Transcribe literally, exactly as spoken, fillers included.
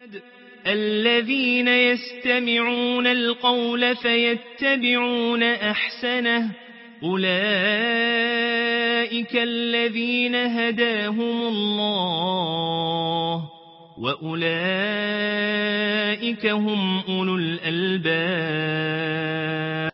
الذين يستمعون القول فيتبعون أحسنه أولئك الذين هداهم الله وأولئك هم أولو الألباب.